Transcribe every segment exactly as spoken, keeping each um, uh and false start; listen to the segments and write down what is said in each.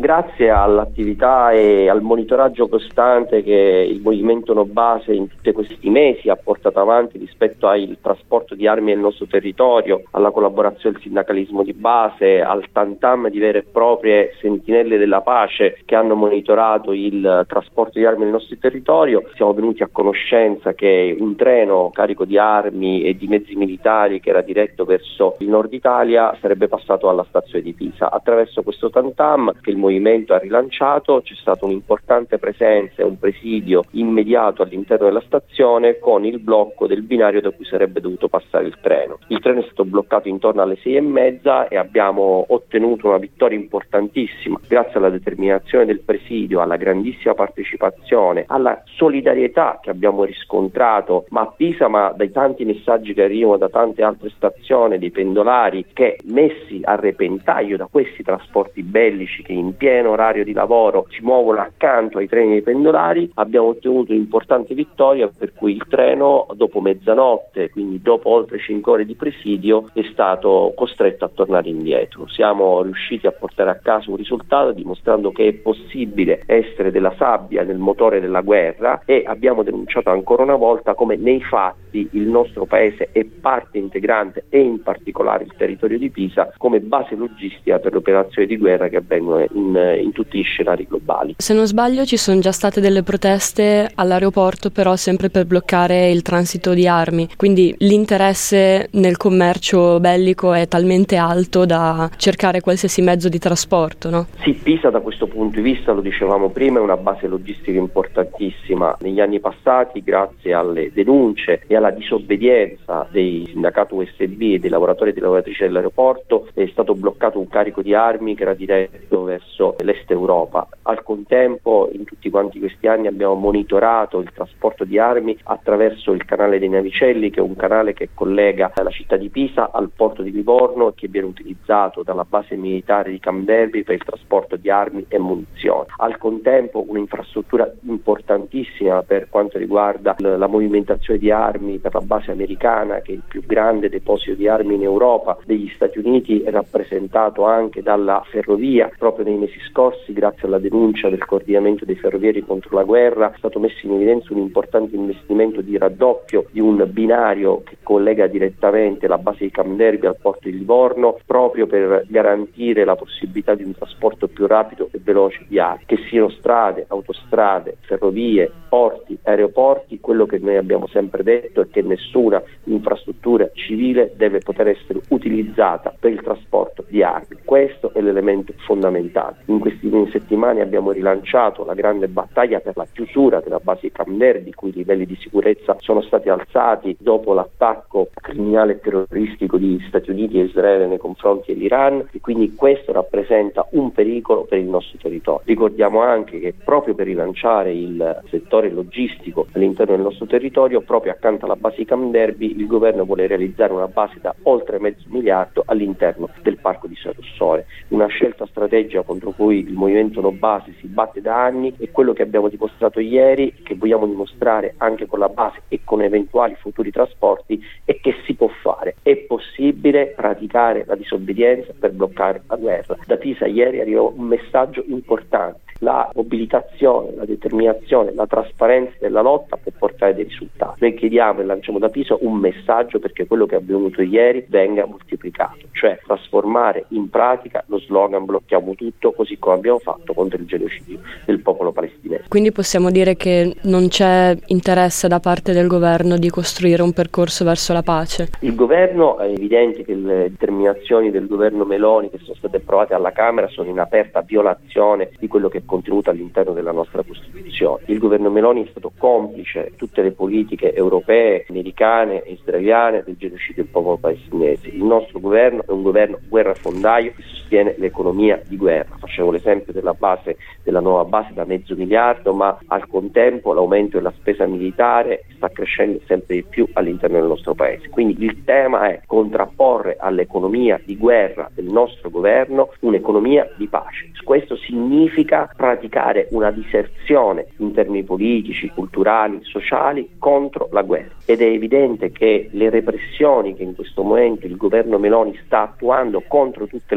grazie all'attività e al monitoraggio costante che il movimento No Base in tutti questi mesi ha portato avanti rispetto al trasporto di armi nel nostro territorio, alla collaborazione del sindacalismo di base, al tantam di vere e proprie sentinelle della pace che hanno monitorato il trasporto di armi nel nostro territorio, siamo venuti a conoscenza che un treno carico di armi e di mezzi militari che era diretto verso il nord Italia sarebbe passato alla stazione di Pisa. Attraverso questo tantam che il movimento ha rilanciato c'è stata un'importante presenza e un presidio immediato all'interno della stazione con il blocco del binario da cui sarebbe dovuto passare il treno. Il treno è stato bloccato intorno alle sei e mezza e abbiamo ottenuto una vittoria importantissima grazie alla determinazione del presidio, alla grandissima partecipazione, alla solidarietà che abbiamo riscontrato ma a Pisa, ma dai tanti messaggi che arrivano da tante altre stazioni, dei pendolari che messi a repentaglio da questi trasporti bellici che in pieno orario di lavoro si muovono accanto ai treni dei pendolari, abbiamo ottenuto un'importante vittoria per cui il treno dopo mezzanotte, quindi dopo oltre cinque ore di presidio, è stato costretto a tornare indietro. Siamo riusciti a portare a casa un risultato dimostrando che è possibile essere della sabbia nel motore della guerra e abbiamo denunciato ancora una volta come nei fatti il nostro paese è parte integrante e in particolare il territorio di Pisa come base logistica per le operazioni di guerra che avvengono in, in tutti gli scenari globali. Se non sbaglio ci sono già state delle proteste all'aeroporto, però sempre per bloccare il transito di armi, quindi l'interesse nel commercio bellico è talmente alto da cercare qualsiasi mezzo di trasporto, no? Sì, Pisa da questo punto di vista, lo dicevamo prima, è una base logistica importantissima. Negli anni passati, grazie alle denunce e alla disobbedienza dei sindacati U S B e dei lavoratori e delle lavoratrici dell'aeroporto, è stato bloccato un carico di armi che era diretto verso l'est Europa. Al contempo, in tutti quanti questi anni abbiamo monitorato il trasporto di armi attraverso il canale dei Navicelli, che è un canale che collega la città di Pisa al porto di Livorno e che viene utilizzato dalla base militare di Camp Darby per il trasporto di armi e munizioni. Al contempo un'infrastruttura importantissima per quanto riguarda l- la movimentazione di armi per la base americana, che è il più grande deposito di armi in Europa degli Stati Uniti, è rappresentato anche dalla ferrovia. Proprio nei mesi scorsi, grazie alla denuncia del coordinamento dei ferrovieri contro la guerra, è stato messo in evidenza un importante investimento di raddoppio di un binario che collega direttamente la base di Camp Darby al porto di Livorno, proprio per garantire la possibilità di un trasporto più rapido e veloce di armi, che siano strade, autostrade, ferrovie, porti, aeroporti. Quello che noi abbiamo sempre detto è che nessuna infrastruttura civile deve poter essere utilizzata per il trasporto di armi. Questo è l'elemento fondamentale. In queste settimane abbiamo rilanciato la grande battaglia per la chiusura della base di Camp Darby, i cui livelli di sicurezza sono stati alzati dopo l'attacco criminale e terroristico di Stati Uniti e Israele nei confronti dell'Iran, e quindi questo rappresenta un pericolo per il nostro territorio. Ricordiamo anche che proprio per rilanciare il settore logistico all'interno del nostro territorio, proprio accanto alla base di Camp Darby, il governo vuole realizzare una base da oltre mezzo miliardo all'interno del parco di San Rossore. Una scelta strategica contro cui il movimento No Base si batte da anni, e quello che abbiamo dimostrato ieri, che vogliamo dimostrare anche con la base e con eventuali futuri trasporti, è che si può fare, è possibile praticare la disobbedienza per bloccare la guerra. Da Pisa ieri arrivò un messaggio importante: la mobilitazione, la determinazione, la trasparenza della lotta per portare dei risultati. Noi chiediamo e lanciamo da Pisa un messaggio perché quello che è avvenuto ieri venga moltiplicato, cioè trasformare in pratica lo slogan blocchiamo tutto, così come abbiamo fatto contro il genocidio del popolo palestinese. Quindi possiamo dire che non c'è interesse da parte del governo di costruire un percorso verso la pace? Il governo, è evidente che le determinazioni del governo Meloni che sono state approvate alla Camera sono in aperta violazione di quello che è contenuto all'interno della nostra Costituzione. Il governo Meloni è stato complice di tutte le politiche europee, americane e israeliane del genocidio del popolo palestinese. Il nostro governo è un governo guerrafondaio che sostiene l'economia di guerra. Facevo l'esempio della base, della nuova base da mezzo miliardo, ma al contempo l'aumento della spesa militare sta crescendo sempre di più all'interno del nostro paese. Quindi il tema è contrapporre all'economia di guerra del nostro governo un'economia di pace. Questo significa praticare una diserzione in termini politici, culturali, sociali contro la guerra, ed è evidente che le repressioni che in questo momento il governo Meloni sta attuando contro tutte le mobilità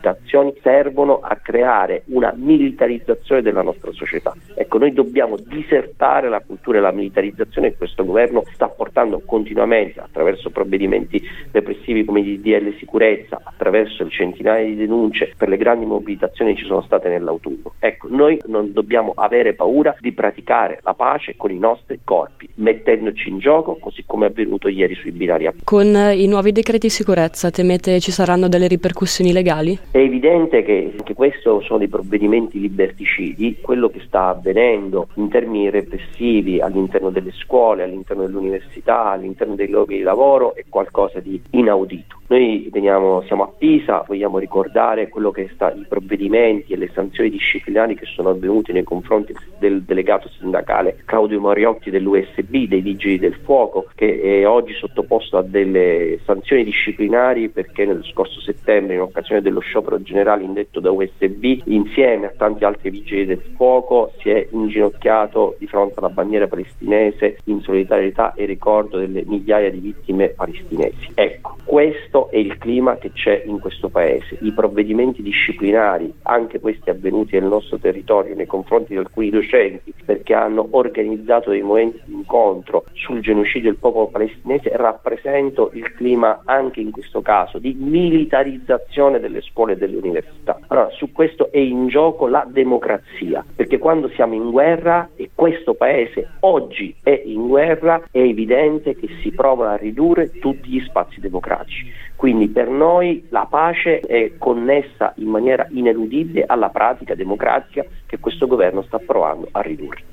mobilitazioni servono a creare una militarizzazione della nostra società. Ecco, noi dobbiamo disertare la cultura della militarizzazione che questo governo sta portando continuamente attraverso provvedimenti repressivi come i D D L sicurezza, attraverso le centinaia di denunce per le grandi mobilitazioni che ci sono state nell'autunno. Ecco, noi non dobbiamo avere paura di praticare la pace con i nostri corpi, mettendoci in gioco, così come è avvenuto ieri sui binari a... Con i nuovi decreti sicurezza temete ci saranno delle ripercussioni legali? È evidente che anche questo sono dei provvedimenti liberticidi. Quello che sta avvenendo in termini repressivi all'interno delle scuole, all'interno dell'università, all'interno dei luoghi di lavoro è qualcosa di inaudito. Noi veniamo, siamo a Pisa, vogliamo ricordare quello che sta i provvedimenti e le sanzioni disciplinari che sono avvenuti nei confronti del delegato sindacale Claudio Mariotti dell'U S B, dei Vigili del Fuoco, che è oggi sottoposto a delle sanzioni disciplinari perché nel scorso settembre, in occasione dello sciopero generale indetto da U S B, insieme a tanti altri Vigili del Fuoco si è inginocchiato di fronte alla bandiera palestinese in solidarietà e ricordo delle migliaia di vittime palestinesi. Ecco, questo è il clima che c'è in questo paese. I provvedimenti disciplinari, anche questi avvenuti nel nostro territorio nei confronti di alcuni docenti perché hanno organizzato dei momenti di incontro sul genocidio del popolo palestinese, rappresentano il clima anche in questo caso di militarizzazione delle scuole e delle università. Allora, su questo è in gioco la democrazia, perché quando siamo in guerra, e questo paese oggi è in guerra, è evidente che si provano a ridurre tutti gli spazi democratici. Quindi per noi la pace è connessa in maniera ineludibile alla pratica democratica che questo governo sta provando a ridurre.